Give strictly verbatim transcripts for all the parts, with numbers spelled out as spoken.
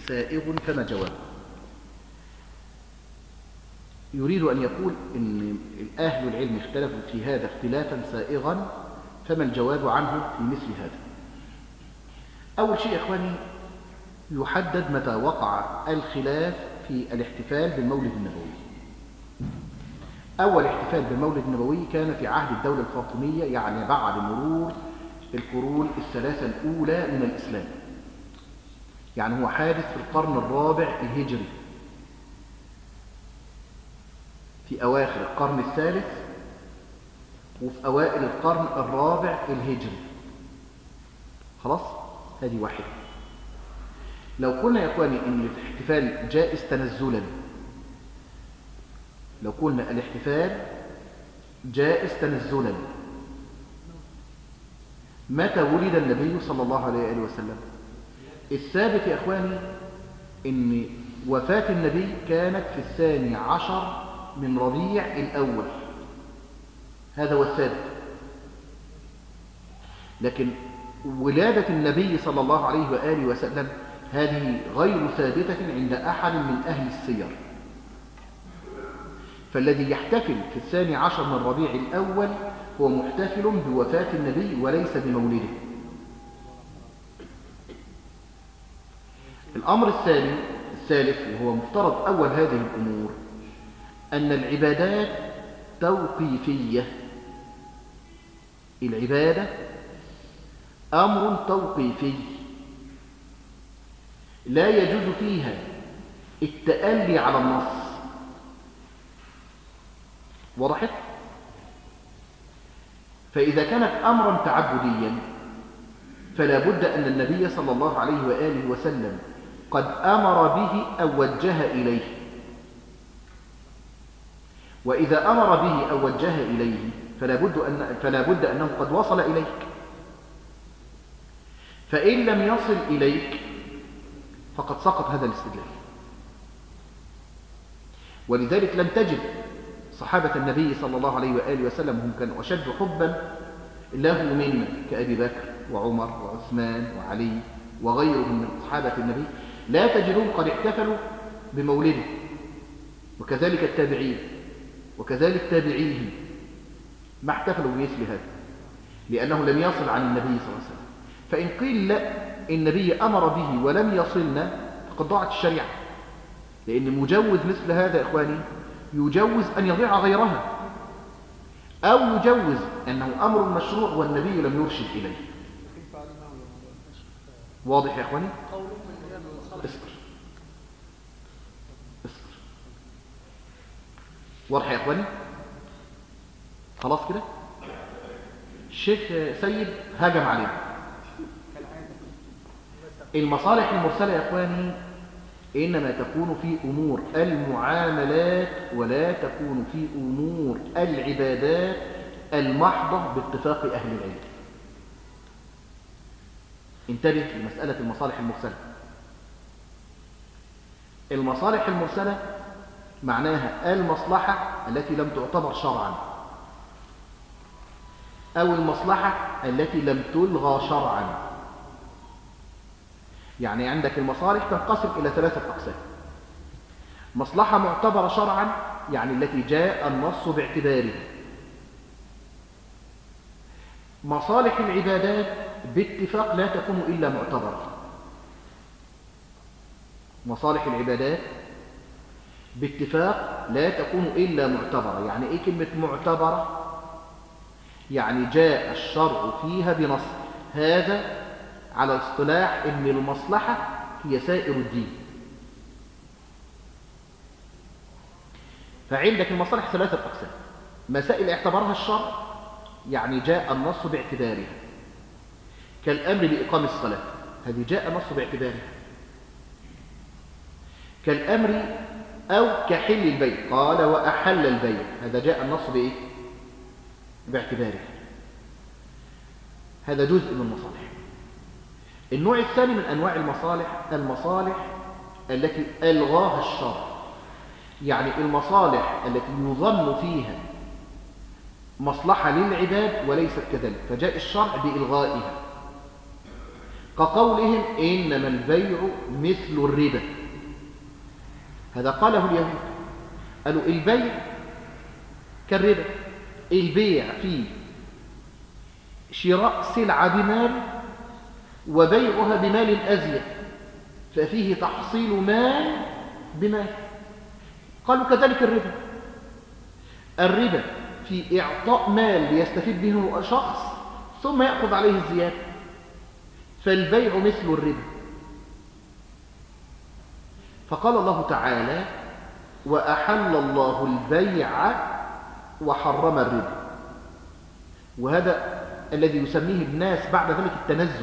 سائغ فما جوابه؟ يريد أن يقول إن أهل العلم اختلفوا في هذا اختلافا سائغا، فما الجواب عنه في مثل هذا؟ أول شيء يا إخواني، يحدد متى وقع الخلاف في الاحتفال بالمولد النبوي. أول احتفال بالمولد النبوي كان في عهد الدولة الفاطمية، يعني بعد مرور القرون الثلاثة الأولى من الإسلام، يعني هو حادث في القرن الرابع الهجري، في أواخر القرن الثالث وفي أوائل القرن الرابع الهجري. خلاص، هذه واحدة. لو قلنا يا إخواني إن الاحتفال جائز تنزلا، لو قلنا الاحتفال جائز تنزلا، متى ولد النبي صلى الله عليه وسلم؟ الثابت يا إخواني إن وفاة النبي كانت في الثاني عشر من ربيع الأول، هذا هو الثابت. لكن ولادة النبي صلى الله عليه وآله وسلم هذه غير ثابتة عند أحد من أهل السير، فالذي يحتفل في الثاني عشر من ربيع الأول هو محتفل بوفاة النبي وليس بمولده. الأمر الثاني الثالث وهو مفترض أول هذه الأمور أن العبادات توقيفية. العبادة أمر توقيفي لا يجوز فيها التألي على النص. وضحت؟ فإذا كانت أمرا تعبديا فلا بد أن النبي صلى الله عليه وآله وسلم قد أمر به أو وجه إليه، وإذا أمر به أو وجه إليه فلا بد أن فلا بد أنه قد وصل إليك، فإن لم يصل إليك فقد سقط هذا الاستدلال. ولذلك لم تجد صحابة النبي صلى الله عليه وآله وسلم هم كانوا أشد حبا له منا كأبي بكر وعمر وعثمان وعلي وغيرهم من صحابة النبي، لا تجدون قد احتفلوا بمولده، وكذلك التابعين وكذلك تابعيهم ما احتفلوا بمثل هذا، لأنه لم يصل عن النبي صلى الله عليه وسلم. فإن قيل لا النبي أمر به ولم يصلنا فقد ضاعت الشريعة، لأن مجوز مثل هذا يا إخواني يجوز أن يضيع غيرها، أو يجوز أنه أمر مشروع والنبي لم يرشد إليه. واضح يا إخواني؟ اسكر اسكر واضح يا إخواني؟ خلاص كده الشيخ سيد هاجم علينا. المصالح المرسلة يا إخواني إنما تكون في أمور المعاملات ولا تكون في أمور العبادات المحضة باتفاق أهل العلم. انتبه لمسألة المصالح المرسلة. المصالح المرسلة معناها المصلحة التي لم تعتبر شرعا، أو المصلحة التي لم تلغى شرعا. يعني عندك المصالح تنقسم إلى ثلاثة أقسام: مصلحة معتبرة شرعا، يعني التي جاء النص باعتباره. مصالح العبادات باتفاق لا تكون إلا معتبرة. مصالح العبادات باتفاق لا تكون إلا معتبرة. يعني إيه كلمة معتبرة؟ يعني جاء الشرع فيها بنص. هذا على اصطلاح ان المصلحة هي سائر الدين. فعندك المصالح ثلاثة أقسام: مسائل اعتبرها الشرع، يعني جاء النص باعتبارها، كالأمر بإقام الصلاة، هذه جاء النص باعتبارها. كالأمر أو كحل البيع، قال وأحل البيع، هذا جاء النص بإيه؟ باعتباره. هذا جزء من المصالح. النوع الثاني من أنواع المصالح المصالح التي ألغاها الشرع، يعني المصالح التي يظن فيها مصلحة للعباد وليست كذلك، فجاء الشرع بإلغائها. كقولهم إنما البيع مثل الربا. هذا قاله اليهود، قالوا البيع كالربا، البيع فيه شراء سلعة بمال وبيعها بمال أزيد، ففيه تحصيل مال بمال. قالوا كذلك الربا، الربا في إعطاء مال ليستفيد به شخص ثم يأخذ عليه الزيادة، فالبيع مثل الربا. فقال الله تعالى وأحل الله البيع وحرم الربا، وهذا الذي يسميه الناس بعد ذلك التنزل.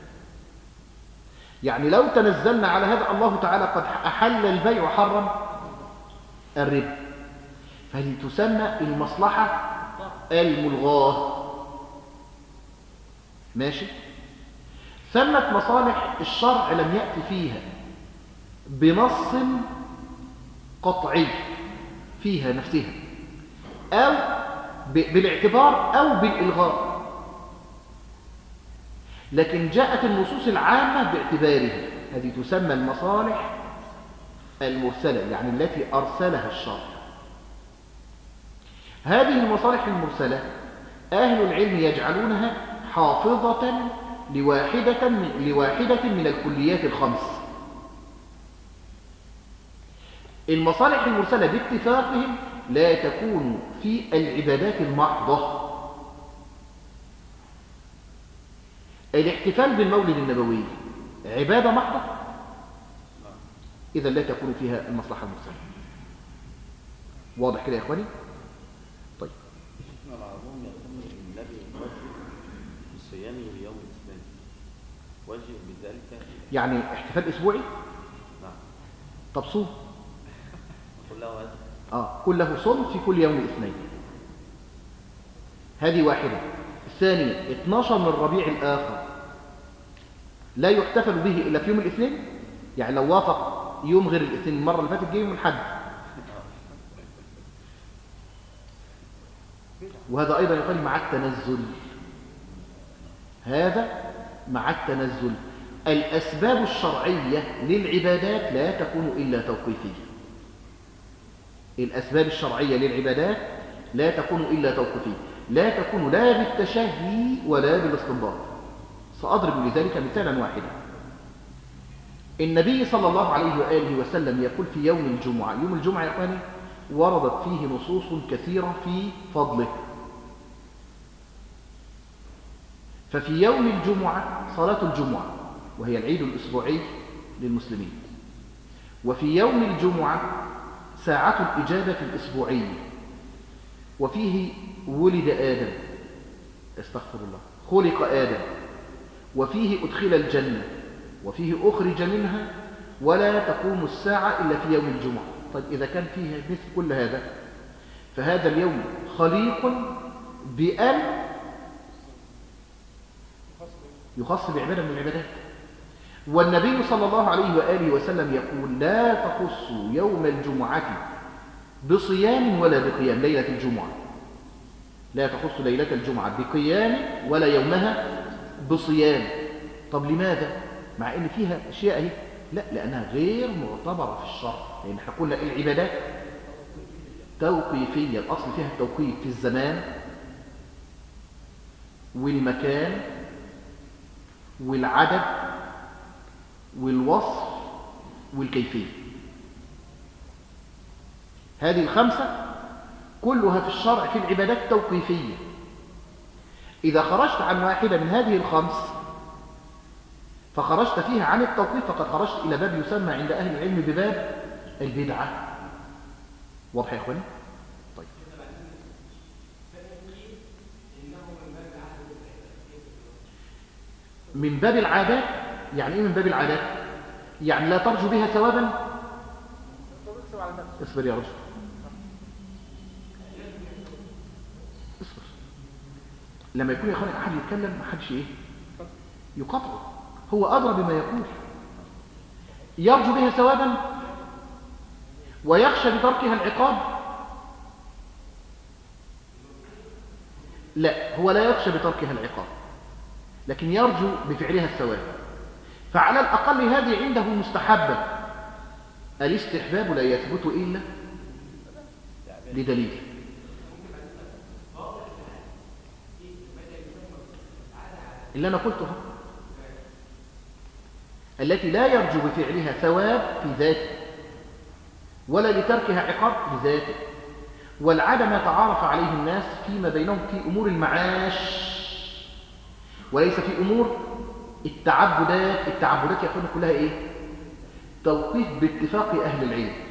يعني لو تنزلنا على هذا الله تعالى قد أحل البيع وحرم الربا، فهذه تسمى المصلحة الملغاة. ماشي؟ ثمت مصالح الشرع لم يأتي فيها بنص قطعي فيها نفسها أو بالاعتبار أو بالإلغاء، لكن جاءت النصوص العامة باعتبارها. هذه تسمى المصالح المرسلة، يعني التي أرسلها الشرع. هذه المصالح المرسلة أهل العلم يجعلونها حافظة لواحدة من, لواحدة من الكليات الخمس. المصالح المرسلة باتفاقهم لا تكون في العبادات المحضة. الاحتفال بالمولد النبوي عبادة محضة؟ إذا لا تكون فيها المصلحة المرسلة. واضح كده يا إخواني؟ طيب العظيم يقول النبي وجه بصيامه ليوم الاثنين، وجه بذلك يعني احتفال أسبوعي؟ نعم. طب صوم كله هذا آه كله صوم في كل يوم الاثنين. هذه واحدة. الثانية اثناشر من الربيع الآخر لا يحتفل به إلا في يوم الاثنين، يعني لو وافق يوم غير الاثنين المرة اللي فاتت جاي يوم الحد. وهذا أيضا يقال مع التنزل، هذا مع التنزل. الأسباب الشرعية للعبادات لا تكون إلا توقيفية. الأسباب الشرعية للعبادات لا تكون إلا توقيفية، لا تكون لا بالتشهي ولا بالاستنباط. سأضرب لذلك مثالا واحدا. النبي صلى الله عليه وآله وسلم يقول في يوم الجمعة، يوم الجمعة يا أخواني وردت فيه نصوص كثيرة في فضله. ففي يوم الجمعة صلاة الجمعة وهي العيد الأسبوعي للمسلمين، وفي يوم الجمعة ساعة الإجابة الأسبوعية، وفيه ولد آدم، استغفر الله، خلق آدم، وفيه أدخل الجنة، وفيه أخرج منها، ولا تقوم الساعة إلا في يوم الجمعة. طيب إذا كان فيه مثل كل هذا، فهذا اليوم خليق بأن يخص بعبادة من العبادات. والنبي صلى الله عليه وآله وسلم يقول لا تخص يوم الجمعة بصيام ولا بقيام، ليلة الجمعة لا تخص ليلة الجمعة بقيام ولا يومها بصيام. طب لماذا؟ مع ان فيها اشياء اهي، لا لانها غير معتبرة في الشرع، لان احنا قلنا العبادات توقيفية، الاصل فيها التوقيف في الزمان والمكان والعدد والوصف والكيفية. هذه الخمسة كلها في الشرع في العبادات توقيفية. إذا خرجت عن واحدة من هذه الخمس فخرجت فيها عن التوقيف، فقد خرجت إلى باب يسمى عند أهل العلم بباب البدعة. واضح يا إخواني؟ طيب من باب العادات. يعني إيه من باب العادات؟ يعني لا ترجو بها ثوابا. اصبر يا رجل، اصبر. لما يكون يا اخواني احد يتكلم ما حدش ايه يقاطعه، هو ادرى بما يقول. يرجو بها ثوابا ويخشى بتركها العقاب؟ لا، هو لا يخشى بتركها العقاب، لكن يرجو بفعلها الثواب. فعلى الأقل هذه عنده مستحبة. الاستحباب لا يثبت إلا لدليل. اللي أنا قلتها التي لا يرجو بفعلها ثواب في ذاته ولا لتركها عقاب لذاته، والعادة ما تعارف عليه الناس فيما بينهم في أمور المعاش وليس في أمور التعبدات. التعبدات يكون كلها إيه؟ توقيف باتفاق أهل العلم.